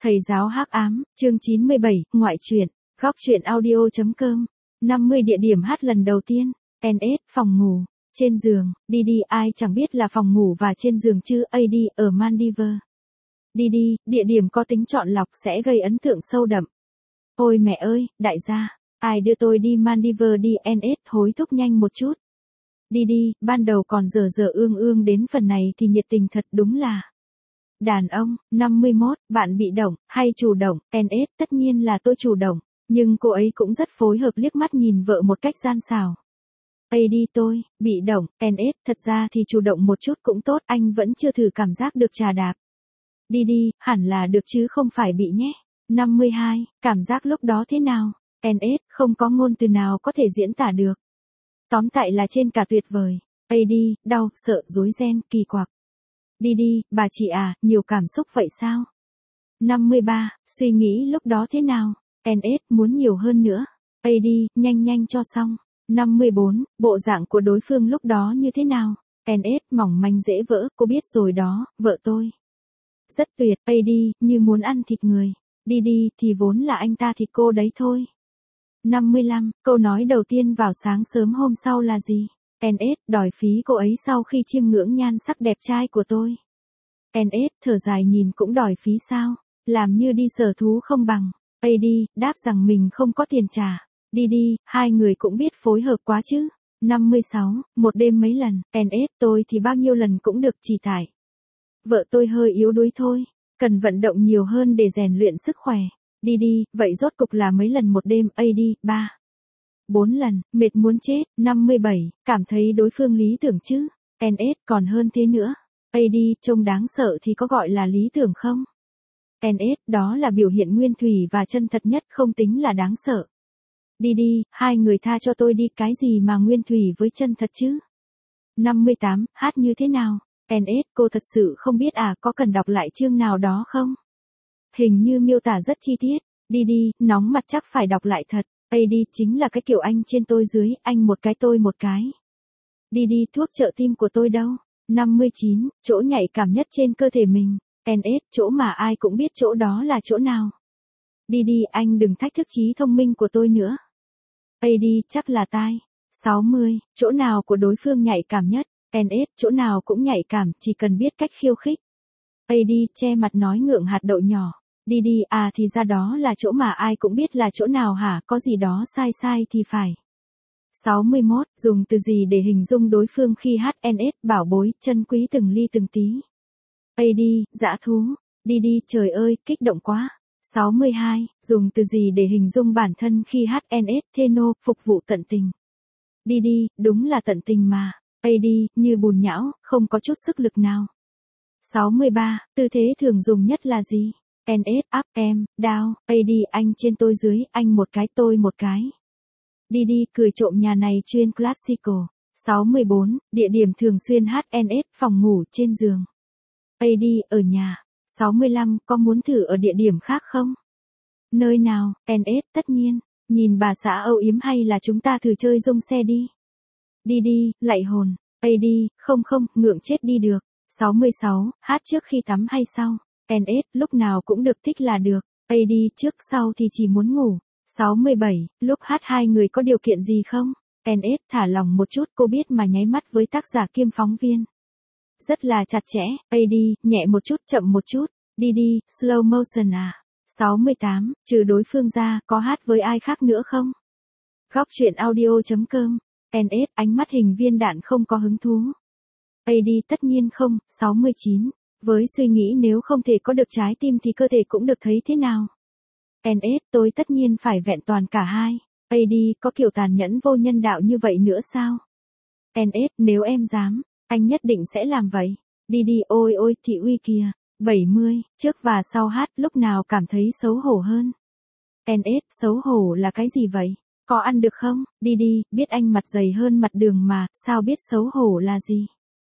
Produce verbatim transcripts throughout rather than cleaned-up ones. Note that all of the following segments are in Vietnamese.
Thầy giáo hắc ám, chương chín mươi bảy, ngoại truyện, góc truyện audio.com, năm mươi địa điểm hát lần đầu tiên, en ét, phòng ngủ, trên giường, đi đi ai chẳng biết là phòng ngủ và trên giường chứ, a đê ở Maldives. Đi đi, địa điểm có tính chọn lọc sẽ gây ấn tượng sâu đậm. Ôi mẹ ơi, đại gia, ai đưa tôi đi Maldives đi, en ét hối thúc nhanh một chút. Đi đi, ban đầu còn dở dở ương ương đến phần này thì nhiệt tình thật đúng là. Đàn ông, năm mươi mốt, bạn bị động, hay chủ động, en ét tất nhiên là tôi chủ động, nhưng cô ấy cũng rất phối hợp liếc mắt nhìn vợ một cách gian xảo. a đê tôi, bị động, en ét thật ra thì chủ động một chút cũng tốt, anh vẫn chưa thử cảm giác được trà đạp. Đi đi, hẳn là được chứ không phải bị nhé. năm mươi hai, cảm giác lúc đó thế nào? en ét không có ngôn từ nào có thể diễn tả được. Tóm tại là trên cả tuyệt vời. a đê, đau, sợ, rối ren, kỳ quặc. Đi đi, bà chị à, nhiều cảm xúc vậy sao? năm mươi ba, suy nghĩ lúc đó thế nào? en ét muốn nhiều hơn nữa. a đê, nhanh nhanh cho xong. năm mươi bốn, bộ dạng của đối phương lúc đó như thế nào? en ét mỏng manh dễ vỡ, cô biết rồi đó, vợ tôi. Rất tuyệt, a đê, như muốn ăn thịt người. Đi đi, thì vốn là anh ta thịt cô đấy thôi. năm mươi lăm, câu nói đầu tiên vào sáng sớm hôm sau là gì? en ét đòi phí cô ấy sau khi chiêm ngưỡng nhan sắc đẹp trai của tôi. en ét thở dài nhìn cũng đòi phí sao? Làm như đi sở thú không bằng. a đê đáp rằng mình không có tiền trả. Đi đi, hai người cũng biết phối hợp quá chứ. năm mươi sáu, một đêm mấy lần, en ét tôi thì bao nhiêu lần cũng được, chỉ tại vợ tôi hơi yếu đuối thôi, cần vận động nhiều hơn để rèn luyện sức khỏe. Đi đi, vậy rốt cục là mấy lần một đêm? a đê, ba. bốn lần, mệt muốn chết. năm mươi bảy, cảm thấy đối phương lý tưởng chứ? en ét còn hơn thế nữa. a đê trông đáng sợ thì có gọi là lý tưởng không? en ét đó là biểu hiện nguyên thủy và chân thật nhất, không tính là đáng sợ. Đi đi, hai người tha cho tôi đi, cái gì mà nguyên thủy với chân thật chứ? năm mươi tám, hát như thế nào? en ét cô thật sự không biết à, có cần đọc lại chương nào đó không? Hình như miêu tả rất chi tiết. Đi đi, nóng mặt chắc phải đọc lại thật. a đê chính là cái kiểu anh trên tôi dưới, anh một cái tôi một cái. Đi đi, thuốc trợ tim của tôi đâu? năm mươi chín, chỗ nhạy cảm nhất trên cơ thể mình. en ét chỗ mà ai cũng biết chỗ đó là chỗ nào? Đi đi, anh đừng thách thức trí thông minh của tôi nữa. a đê chắc là tai. sáu mươi, chỗ nào của đối phương nhạy cảm nhất? en ét chỗ nào cũng nhạy cảm, chỉ cần biết cách khiêu khích. a đê che mặt nói ngượng hạt đậu nhỏ. Đi đi, à thì ra đó là chỗ mà ai cũng biết là chỗ nào hả, có gì đó sai sai thì phải. sáu mươi mốt, dùng từ gì để hình dung đối phương khi hát? en ét bảo bối, chân quý từng ly từng tí. a đê, dã thú. Đi đi, trời ơi, kích động quá. sáu mươi hai, dùng từ gì để hình dung bản thân khi hát? en ét Theno, phục vụ tận tình. Đi đi, đúng là tận tình mà. a đê, như bùn nhão, không có chút sức lực nào. sáu mươi ba, tư thế thường dùng nhất là gì? en ét up, em, down, a đê anh trên tôi dưới, anh một cái tôi một cái. Đi đi, cười trộm nhà này chuyên classical. sáu mươi bốn, địa điểm thường xuyên hát en ét phòng ngủ, trên giường. a đê ở nhà. sáu mươi lăm, có muốn thử ở địa điểm khác không? Nơi nào? en ét tất nhiên. Nhìn bà xã âu yếm hay là chúng ta thử chơi rung xe đi? Đi đi, lạy hồn. a đê, không không, ngượng chết đi được. sáu mươi sáu, hát trước khi tắm hay sau? en ét lúc nào cũng được, thích là được. a đê trước sau thì chỉ muốn ngủ. sáu mươi bảy, lúc hát hai người có điều kiện gì không? en ét thả lỏng một chút, cô biết mà, nháy mắt với tác giả kiêm phóng viên. Rất là chặt chẽ. a đê nhẹ một chút, chậm một chút. Đi đi, slow motion à? sáu mươi tám, trừ đối phương ra, có hát với ai khác nữa không? Góc truyện audio.com, en ét ánh mắt hình viên đạn không có hứng thú. a đê tất nhiên không. sáu mươi chín, với suy nghĩ nếu không thể có được trái tim thì cơ thể cũng được, thấy thế nào? en ét tôi tất nhiên phải vẹn toàn cả hai. a đê có kiểu tàn nhẫn vô nhân đạo như vậy nữa sao? en ét nếu em dám, anh nhất định sẽ làm vậy. Đi đi, ôi ôi thị uy kìa. bảy mươi, trước và sau hát lúc nào cảm thấy xấu hổ hơn? en ét xấu hổ là cái gì vậy? Có ăn được không? Đi đi, biết anh mặt dày hơn mặt đường mà, sao biết xấu hổ là gì?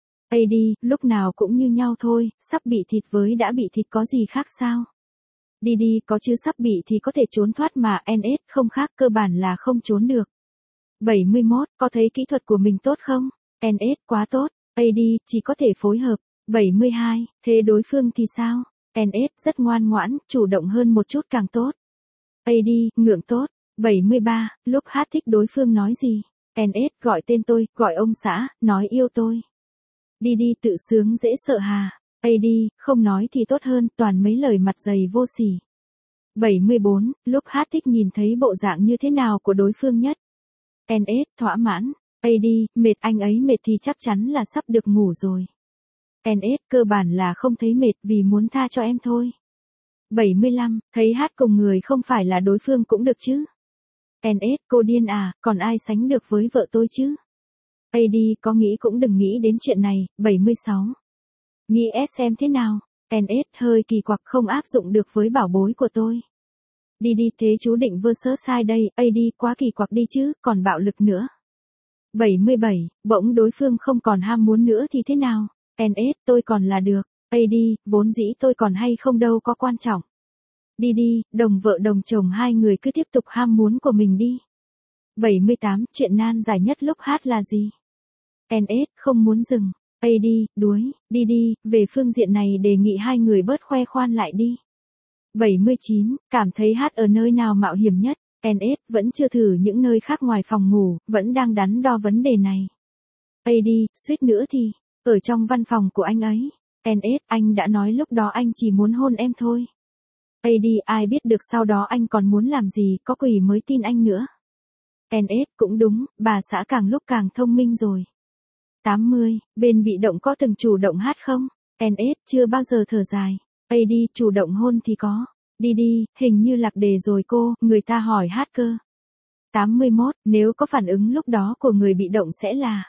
a đê lúc nào cũng như nhau thôi, sắp bị thịt với đã bị thịt có gì khác sao? Đi đi, có chứ, sắp bị thì có thể trốn thoát mà, en ét không khác, cơ bản là không trốn được. bảy mươi mốt, có thấy kỹ thuật của mình tốt không? en ét quá tốt. a đê chỉ có thể phối hợp. bảy mươi hai, thế đối phương thì sao? en ét, rất ngoan ngoãn, chủ động hơn một chút càng tốt. a đê, ngượng tốt. bảy mươi ba, lúc hát thích đối phương nói gì? en ét, gọi tên tôi, gọi ông xã, nói yêu tôi. đê đê tự sướng dễ sợ hà. a đê, không nói thì tốt hơn, toàn mấy lời mặt dày vô sỉ. bảy mươi bốn, lúc hát thích nhìn thấy bộ dạng như thế nào của đối phương nhất? en ét, thỏa mãn. a đê, mệt, anh ấy mệt thì chắc chắn là sắp được ngủ rồi. en ét, cơ bản là không thấy mệt vì muốn tha cho em thôi. bảy mươi lăm, thấy hát cùng người không phải là đối phương cũng được chứ? en ét, cô điên à, còn ai sánh được với vợ tôi chứ? a đê, có nghĩ cũng đừng nghĩ đến chuyện này. bảy mươi sáu, nghĩ ét xem thế nào? en ét, hơi kỳ quặc, không áp dụng được với bảo bối của tôi. đê đê, thế chú định versus sai đây. a đê, quá kỳ quặc đi chứ, còn bạo lực nữa. bảy mươi bảy, bỗng đối phương không còn ham muốn nữa thì thế nào? en ét, tôi còn là được. a đê, vốn dĩ tôi còn hay không đâu có quan trọng. đê đê, đồng vợ đồng chồng hai người cứ tiếp tục ham muốn của mình đi. bảy mươi tám, chuyện nan giải nhất lúc hát là gì? en ét, không muốn dừng. a đê, đuối. đê đê, về phương diện này đề nghị hai người bớt khoe khoan lại đi. bảy mươi chín, cảm thấy hát ở nơi nào mạo hiểm nhất? en ét, vẫn chưa thử những nơi khác ngoài phòng ngủ, vẫn đang đắn đo vấn đề này. a đê, suýt nữa thì, ở trong văn phòng của anh ấy. en ét, anh đã nói lúc đó anh chỉ muốn hôn em thôi. a đê, ai biết được sau đó anh còn muốn làm gì, có quỷ mới tin anh nữa. en ét, cũng đúng, bà xã càng lúc càng thông minh rồi. tám mươi, bên bị động có từng chủ động hát không? en ét, chưa bao giờ thở dài. a đê, chủ động hôn thì có. đê đê, hình như lạc đề rồi cô, người ta hỏi hát cơ. tám mươi mốt, nếu có phản ứng lúc đó của người bị động sẽ là.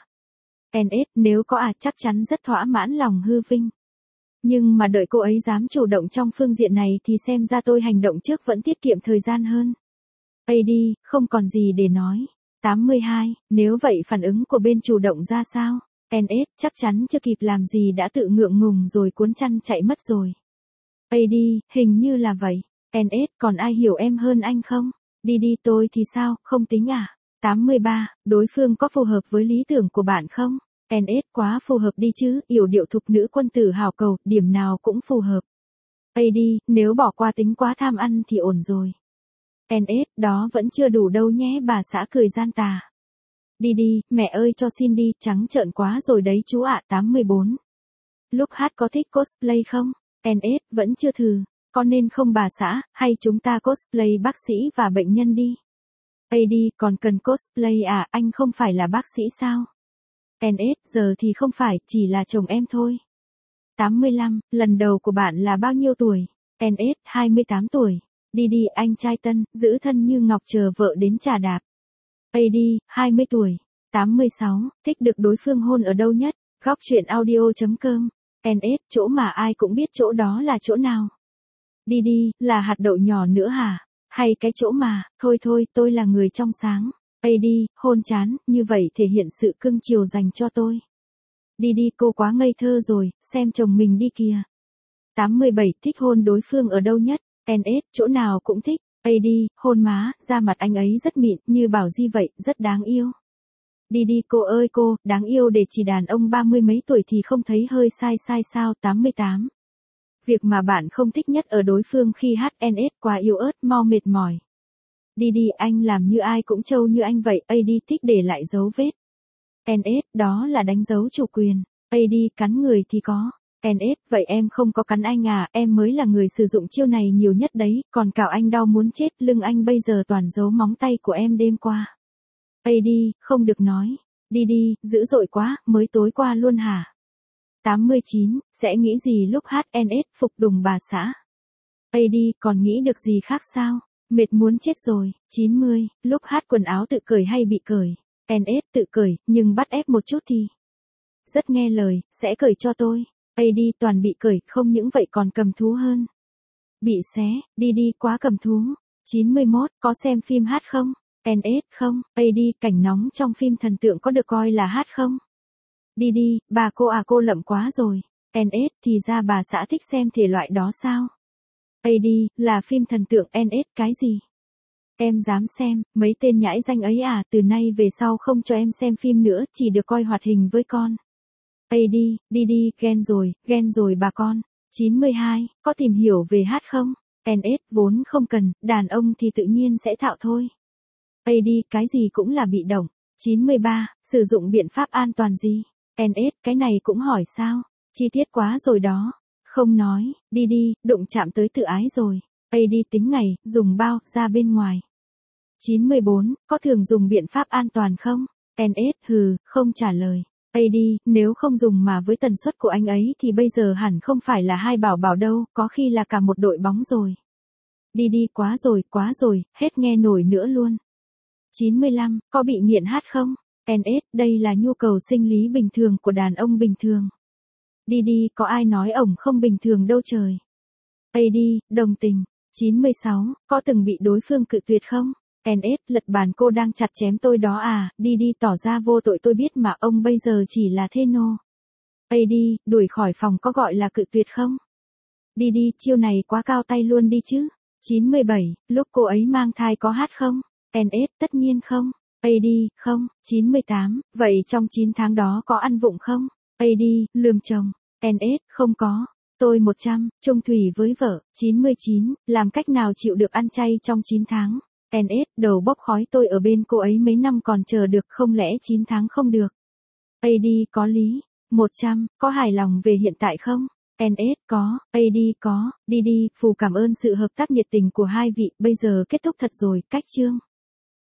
en ét, nếu có à chắc chắn rất thỏa mãn lòng hư vinh. Nhưng mà đợi cô ấy dám chủ động trong phương diện này thì xem ra tôi hành động trước vẫn tiết kiệm thời gian hơn. a đê, không còn gì để nói. tám mươi hai, nếu vậy phản ứng của bên chủ động ra sao? en ét, chắc chắn chưa kịp làm gì đã tự ngượng ngùng rồi cuốn chăn chạy mất rồi. a đê, hình như là vậy. en ét, còn ai hiểu em hơn anh không? đê đê, tôi thì sao, không tính à? tám mươi ba, đối phương có phù hợp với lý tưởng của bạn không? en ét, quá phù hợp đi chứ, yểu điệu thục nữ quân tử hào cầu, điểm nào cũng phù hợp. a đê, nếu bỏ qua tính quá tham ăn thì ổn rồi. en ét, đó vẫn chưa đủ đâu nhé, bà xã cười gian tà. đê đê, mẹ ơi cho xin đi, trắng trợn quá rồi đấy chú ạ. tám mươi bốn, lúc hát có thích cosplay không? en ét, vẫn chưa thử. Có nên không bà xã, hay chúng ta cosplay bác sĩ và bệnh nhân đi? a đê, còn cần cosplay à, anh không phải là bác sĩ sao? en ét, giờ thì không phải, chỉ là chồng em thôi. tám mươi lăm, lần đầu của bạn là bao nhiêu tuổi? en ét, hai mươi tám tuổi. đê đê, anh trai tân, giữ thân như ngọc chờ vợ đến trà đạp. a đê, hai mươi tuổi. tám mươi sáu, thích được đối phương hôn ở đâu nhất? Góc truyện audio chấm com. en ét, chỗ mà ai cũng biết chỗ đó là chỗ nào? đê đê, là hạt đậu nhỏ nữa hả? Hay cái chỗ mà, thôi thôi, tôi là người trong sáng. a đê, hôn chán, như vậy thể hiện sự cưng chiều dành cho tôi. đê đê, cô quá ngây thơ rồi, xem chồng mình đi kìa. tám mươi bảy, thích hôn đối phương ở đâu nhất? en ét, chỗ nào cũng thích. a đê, hôn má, da mặt anh ấy rất mịn, như Bảo Di vậy, rất đáng yêu. đê đê, cô ơi cô, đáng yêu để chỉ đàn ông ba mươi mấy tuổi thì không thấy hơi sai sai sao? tám mươi tám. Việc mà bạn không thích nhất ở đối phương khi hát en ét quá yếu ớt, mau mệt mỏi. đê đê, anh làm như ai cũng trâu như anh vậy. a đê, thích để lại dấu vết. en ét, đó là đánh dấu chủ quyền. a đê, cắn người thì có. en ét, vậy em không có cắn anh à, em mới là người sử dụng chiêu này nhiều nhất đấy, còn cào anh đau muốn chết, lưng anh bây giờ toàn dấu móng tay của em đêm qua. a đê, không được nói. đê đê, dữ dội quá, mới tối qua luôn hả? tám mươi chín, sẽ nghĩ gì lúc hát en ét phục đùng bà xã? a đê, còn nghĩ được gì khác sao? Mệt muốn chết rồi. chín mươi, lúc hát quần áo tự cởi hay bị cởi? en ét, tự cởi, nhưng bắt ép một chút thì. Rất nghe lời, sẽ cởi cho tôi. a đê, toàn bị cởi, không những vậy còn cầm thú hơn. Bị xé, đê đê quá cầm thú. chín mươi mốt, có xem phim hát không? en ét, không. a đê, cảnh nóng trong phim thần tượng có được coi là hát không? đê đê, bà cô à cô lậm quá rồi. en ét, thì ra bà xã thích xem thể loại đó sao? a đê, là phim thần tượng. en ét, cái gì? Em dám xem, mấy tên nhãi danh ấy à, từ nay về sau không cho em xem phim nữa, chỉ được coi hoạt hình với con. a đê, đê đê, ghen rồi, ghen rồi bà con. chín mươi hai, có tìm hiểu về hát không? en ét, vốn không cần, đàn ông thì tự nhiên sẽ thạo thôi. a đê, cái gì cũng là bị động. chín mươi ba, sử dụng biện pháp an toàn gì? en ét, cái này cũng hỏi sao? Chi tiết quá rồi đó. Không nói, đi đi, đụng chạm tới tự ái rồi. a đê tính ngày, dùng bao, ra bên ngoài. chín mươi bốn, có thường dùng biện pháp an toàn không? en ét, hừ, không trả lời. a đê, nếu không dùng mà với tần suất của anh ấy thì bây giờ hẳn không phải là hai bảo bảo đâu, có khi là cả một đội bóng rồi. Đi đi, quá rồi, quá rồi, hết nghe nổi nữa luôn. chín mươi lăm, có bị nghiện hát không? en ét, đây là nhu cầu sinh lý bình thường của đàn ông bình thường. Đi đi, có ai nói ổng không bình thường đâu trời. a đê, đồng tình. chín mươi sáu, có từng bị đối phương cự tuyệt không? en ét, lật bàn cô đang chặt chém tôi đó à, đi đi tỏ ra vô tội tôi biết mà ông bây giờ chỉ là thê nô. a đê, đuổi khỏi phòng có gọi là cự tuyệt không? Đi đi, chiêu này quá cao tay luôn đi chứ. chín mươi bảy, lúc cô ấy mang thai có hát không? en ét, tất nhiên không. a đê, không. chín mươi tám, vậy trong chín tháng đó có ăn vụng không? a đê, lườm chồng. en ét, không có. Tôi một trăm, chung thủy với vợ. chín mươi chín, làm cách nào chịu được ăn chay trong chín tháng? en ét, đầu bốc khói tôi ở bên cô ấy mấy năm còn chờ được không lẽ chín tháng không được? a đê, có lý. một trăm, có hài lòng về hiện tại không? en ét, có. a đê, có. Đi đi, Phù cảm ơn sự hợp tác nhiệt tình của hai vị, bây giờ kết thúc thật rồi, cách chương.